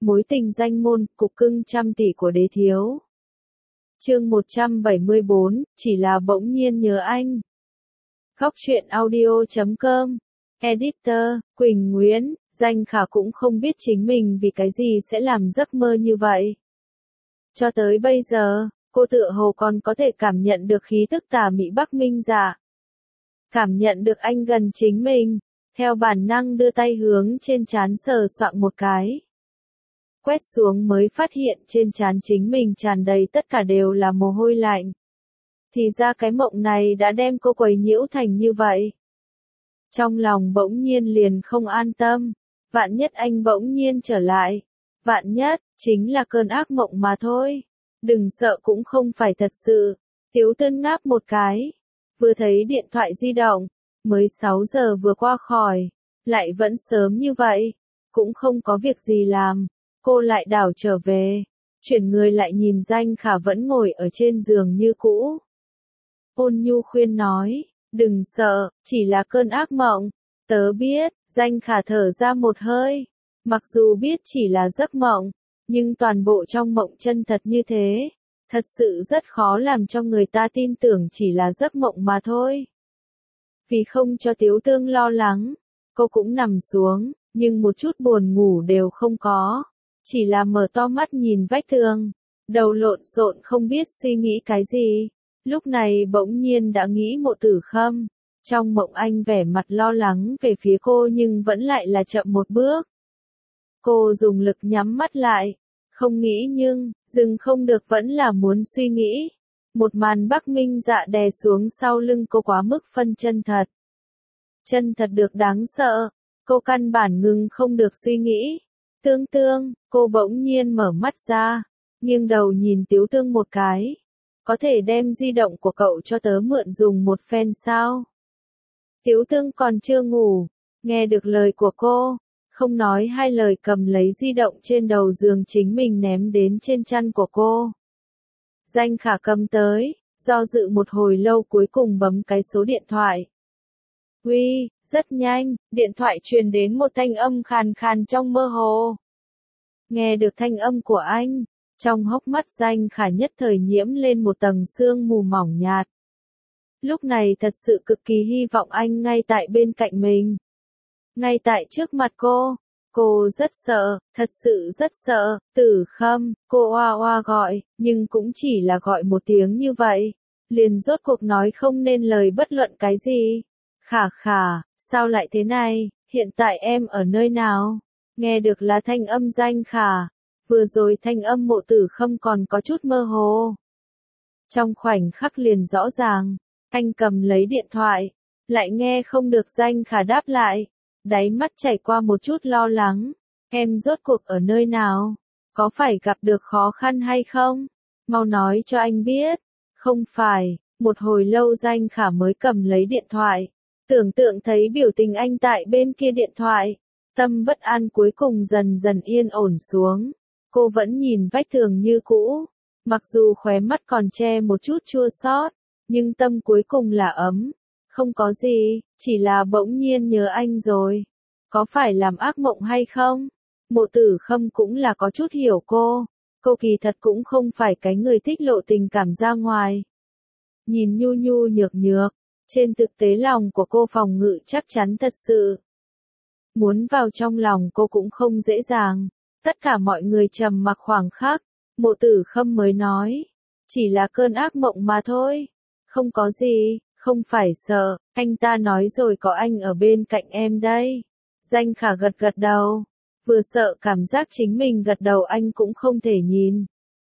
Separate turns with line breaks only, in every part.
Mối tình danh môn, cục cưng trăm tỷ của đế thiếu. Chương 174, chỉ là bỗng nhiên nhớ anh. Góc truyện audio.com. Editor, Quỳnh Nguyễn. Danh Khả cũng không biết chính mình vì cái gì sẽ làm giấc mơ như vậy. Cho tới bây giờ, cô tựa hồ còn có thể cảm nhận được khí tức tà mị Bắc Minh Dạ. Cảm nhận được anh gần chính mình, theo bản năng đưa tay hướng trên trán sờ soạng một cái. Quét xuống mới phát hiện trên trán chính mình tràn đầy tất cả đều là mồ hôi lạnh. Thì ra cái mộng này đã đem cô quấy nhiễu thành như vậy. Trong lòng bỗng nhiên liền không an tâm, vạn nhất anh bỗng nhiên trở lại. Vạn nhất, chính là cơn ác mộng mà thôi. Đừng sợ cũng không phải thật sự. Tiếu Tân ngáp một cái. Vừa thấy điện thoại di động, mới 6 giờ vừa qua khỏi. Lại vẫn sớm như vậy. Cũng không có việc gì làm. Cô lại đảo trở về. Chuyển người lại nhìn Danh Khả vẫn ngồi ở trên giường như cũ. Ôn nhu khuyên nói, đừng sợ, chỉ là cơn ác mộng. Tớ biết, Danh Khả thở ra một hơi. Mặc dù biết chỉ là giấc mộng, nhưng toàn bộ trong mộng chân thật như thế, thật sự rất khó làm cho người ta tin tưởng chỉ là giấc mộng mà thôi. Vì không cho Tiếu Tương lo lắng, cô cũng nằm xuống, nhưng một chút buồn ngủ đều không có. Chỉ là mở to mắt nhìn vách tường, đầu lộn xộn không biết suy nghĩ cái gì. Lúc này bỗng nhiên đã nghĩ Mộ Tử Khâm. Trong mộng anh vẻ mặt lo lắng về phía cô nhưng vẫn lại là chậm một bước. Cô dùng lực nhắm mắt lại, không nghĩ nhưng, dừng không được vẫn là muốn suy nghĩ. Một màn Bắc Minh Dạ đè xuống sau lưng cô quá mức phân chân thật. Chân thật được đáng sợ, cô căn bản ngừng không được suy nghĩ. Tương Tương, cô bỗng nhiên mở mắt ra, nghiêng đầu nhìn Tiếu Tương một cái. Có thể đem di động của cậu cho tớ mượn dùng một phen sao? Tiếu Tương còn chưa ngủ, nghe được lời của cô, không nói hai lời cầm lấy di động trên đầu giường chính mình ném đến trên chăn của cô. Danh Khả cầm tới, do dự một hồi lâu cuối cùng bấm cái số điện thoại. Uy, rất nhanh, điện thoại truyền đến một thanh âm khàn khàn trong mơ hồ. Nghe được thanh âm của anh, trong hốc mắt Danh Khả nhất thời nhiễm lên một tầng sương mù mỏng nhạt. Lúc này thật sự cực kỳ hy vọng anh ngay tại bên cạnh mình. Ngay tại trước mặt cô rất sợ, thật sự rất sợ. Tử Khâm, cô oa oa gọi, nhưng cũng chỉ là gọi một tiếng như vậy. Liền rốt cuộc nói không nên lời bất luận cái gì. Khả Khả, sao lại thế này, hiện tại em ở nơi nào? Nghe được là thanh âm Danh Khả. Vừa rồi thanh âm Mộ Tử Khâm còn có chút mơ hồ. Trong khoảnh khắc liền rõ ràng, anh cầm lấy điện thoại, lại nghe không được Danh Khả đáp lại. Đáy mắt chảy qua một chút lo lắng. Em rốt cuộc ở nơi nào? Có phải gặp được khó khăn hay không? Mau nói cho anh biết. Không phải, một hồi lâu Danh Khả mới cầm lấy điện thoại. Tưởng tượng thấy biểu tình anh tại bên kia điện thoại. Tâm bất an cuối cùng dần dần yên ổn xuống. Cô vẫn nhìn vách tường như cũ. Mặc dù khóe mắt còn che một chút chua xót, nhưng tâm cuối cùng là ấm. Không có gì, chỉ là bỗng nhiên nhớ anh rồi. Có phải làm ác mộng hay không? Mộ Tử Khâm cũng là có chút hiểu cô. Cô kỳ thật cũng không phải cái người thích lộ tình cảm ra ngoài. Nhìn nhu nhu nhược nhược, trên thực tế lòng của cô phòng ngự chắc chắn thật sự. Muốn vào trong lòng cô cũng không dễ dàng. Tất cả mọi người trầm mặc khoảng khắc, Mộ Tử Khâm mới nói. Chỉ là cơn ác mộng mà thôi. Không có gì, không phải sợ, anh ta nói rồi có anh ở bên cạnh em đây. Danh Khả gật gật đầu. Vừa sợ cảm giác chính mình gật đầu anh cũng không thể nhìn.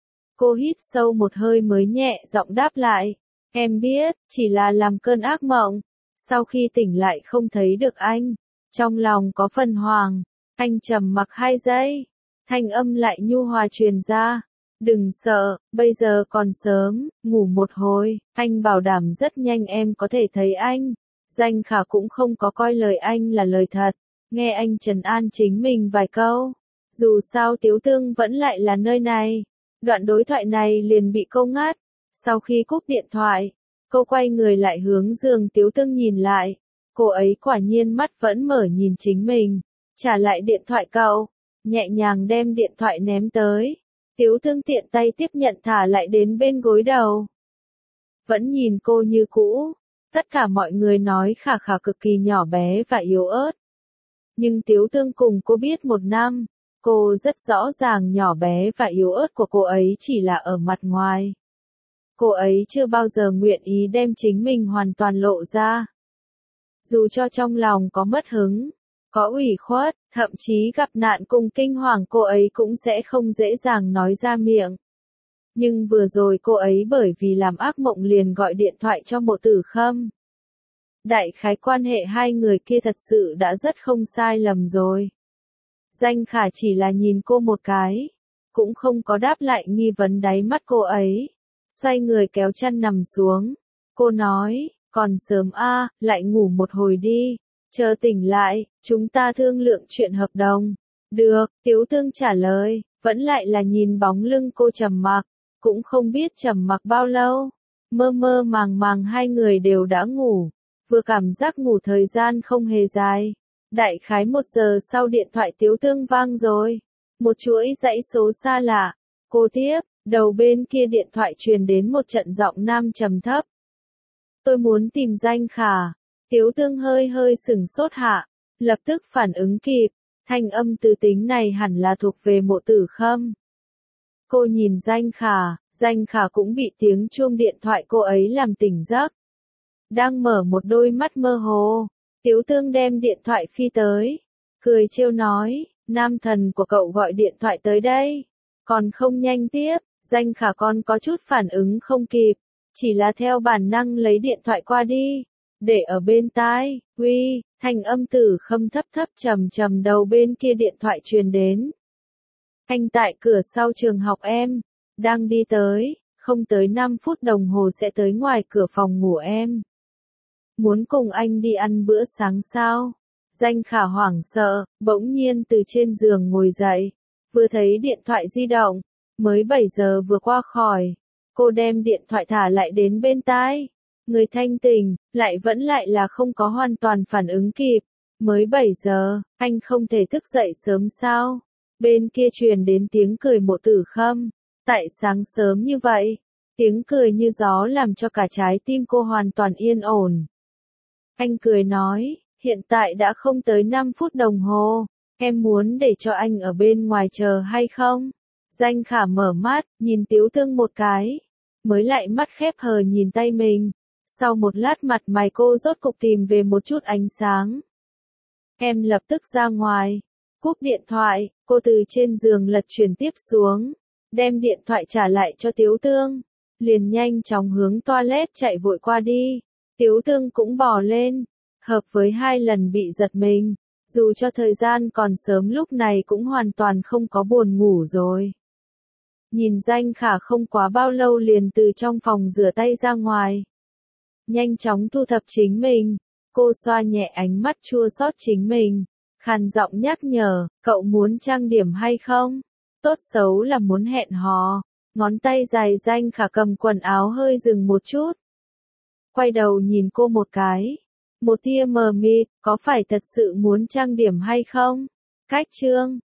Cô hít sâu một hơi mới nhẹ giọng đáp lại. Em biết, chỉ là làm cơn ác mộng. Sau khi tỉnh lại không thấy được anh. Trong lòng có phần hoang. Anh trầm mặc 2 giây. Thanh âm lại nhu hòa truyền ra. Đừng sợ, bây giờ còn sớm, ngủ một hồi, anh bảo đảm rất nhanh em có thể thấy anh. Danh Khả cũng không có coi lời anh là lời thật, nghe anh trấn an chính mình vài câu. Dù sao Tiếu Tương vẫn lại là nơi này. Đoạn đối thoại này liền bị cô ngắt. Sau khi cúp điện thoại, cô quay người lại hướng giường Tiếu Tương nhìn lại. Cô ấy quả nhiên mắt vẫn mở nhìn chính mình. Trả lại điện thoại cậu. nhẹ nhàng đem điện thoại ném tới. Tiếu Thương tiện tay tiếp nhận thả lại đến bên gối đầu. Vẫn nhìn cô như cũ. Tất cả mọi người nói Khả Khả cực kỳ nhỏ bé và yếu ớt. Nhưng Tiếu Thương cùng cô biết một năm, cô rất rõ ràng nhỏ bé và yếu ớt của cô ấy chỉ là ở mặt ngoài. Cô ấy chưa bao giờ nguyện ý đem chính mình hoàn toàn lộ ra. Dù cho trong lòng có mất hứng, có ủy khuất, thậm chí gặp nạn cùng kinh hoàng cô ấy cũng sẽ không dễ dàng nói ra miệng. Nhưng vừa rồi cô ấy bởi vì làm ác mộng liền gọi điện thoại cho Mộ Tử Khâm. Đại khái quan hệ hai người kia thật sự đã rất không sai lầm rồi. Danh Khả chỉ là nhìn cô một cái, cũng không có đáp lại nghi vấn đáy mắt cô ấy. Xoay người kéo chăn nằm xuống. Cô nói, còn sớm a, lại ngủ một hồi đi. Chờ tỉnh lại, chúng ta thương lượng chuyện hợp đồng. Được, Tiếu Thương trả lời, vẫn lại là nhìn bóng lưng cô trầm mặc, cũng không biết trầm mặc bao lâu. Mơ mơ màng màng hai người đều đã ngủ, vừa cảm giác ngủ thời gian không hề dài. Đại khái 1 giờ sau điện thoại Tiếu Thương vang rồi. Một chuỗi dãy số xa lạ. Cô tiếp, đầu bên kia điện thoại truyền đến một trận giọng nam trầm thấp. Tôi muốn tìm Danh Khả. Tiếu Thương hơi hơi sửng sốt hạ, lập tức phản ứng kịp, thanh âm từ tính này hẳn là thuộc về Mộ Tử Khâm. Cô nhìn Danh Khả cũng bị tiếng chuông điện thoại cô ấy làm tỉnh giấc. Đang mở một đôi mắt mơ hồ, Tiếu Thương đem điện thoại phi tới, cười trêu nói, nam thần của cậu gọi điện thoại tới đây, còn không nhanh tiếp. Danh Khả còn có chút phản ứng không kịp, chỉ là theo bản năng lấy điện thoại qua đi, để ở bên tai. Uy, thanh âm Tử Khâm thấp thấp trầm trầm đầu bên kia điện thoại truyền đến. Anh tại cửa sau trường học em, đang đi tới, không tới 5 phút đồng hồ sẽ tới ngoài cửa phòng ngủ em. Muốn cùng anh đi ăn bữa sáng sao? Danh Khả hoảng sợ, bỗng nhiên từ trên giường ngồi dậy, vừa thấy điện thoại di động, mới 7 giờ vừa qua khỏi. Cô đem điện thoại thả lại đến bên tai. Người thanh tỉnh, vẫn là không có hoàn toàn phản ứng kịp. Mới 7 giờ, anh không thể thức dậy sớm sao? Bên kia truyền đến tiếng cười Mộ Tử Khâm. Tại sáng sớm như vậy, tiếng cười như gió làm cho cả trái tim cô hoàn toàn yên ổn. Anh cười nói, hiện tại đã không tới 5 phút đồng hồ, em muốn để cho anh ở bên ngoài chờ hay không? Danh Khả mở mắt, nhìn Tiếu Thương một cái, mới lại mắt khép hờ nhìn tay mình. Sau một lát mặt mày cô rốt cục tìm về một chút ánh sáng. Em lập tức ra ngoài. Cúp điện thoại, cô từ trên giường lật chuyển tiếp xuống, đem điện thoại trả lại cho Tiếu Thương, liền nhanh chóng hướng toilet chạy vội qua đi. Tiếu Thương cũng bò lên, hợp với 2 lần bị giật mình, dù cho thời gian còn sớm lúc này cũng hoàn toàn không có buồn ngủ rồi. Nhìn Danh Khả không quá bao lâu liền từ trong phòng rửa tay ra ngoài. Nhanh chóng thu thập chính mình, cô xoa nhẹ ánh mắt chua xót chính mình, khàn giọng nhắc nhở, cậu muốn trang điểm hay không? Tốt xấu là muốn hẹn hò. Ngón tay dài Danh Khả cầm quần áo hơi dừng một chút. Quay đầu nhìn cô một cái. Một tia mờ mịt, có phải thật sự muốn trang điểm hay không? Cách chương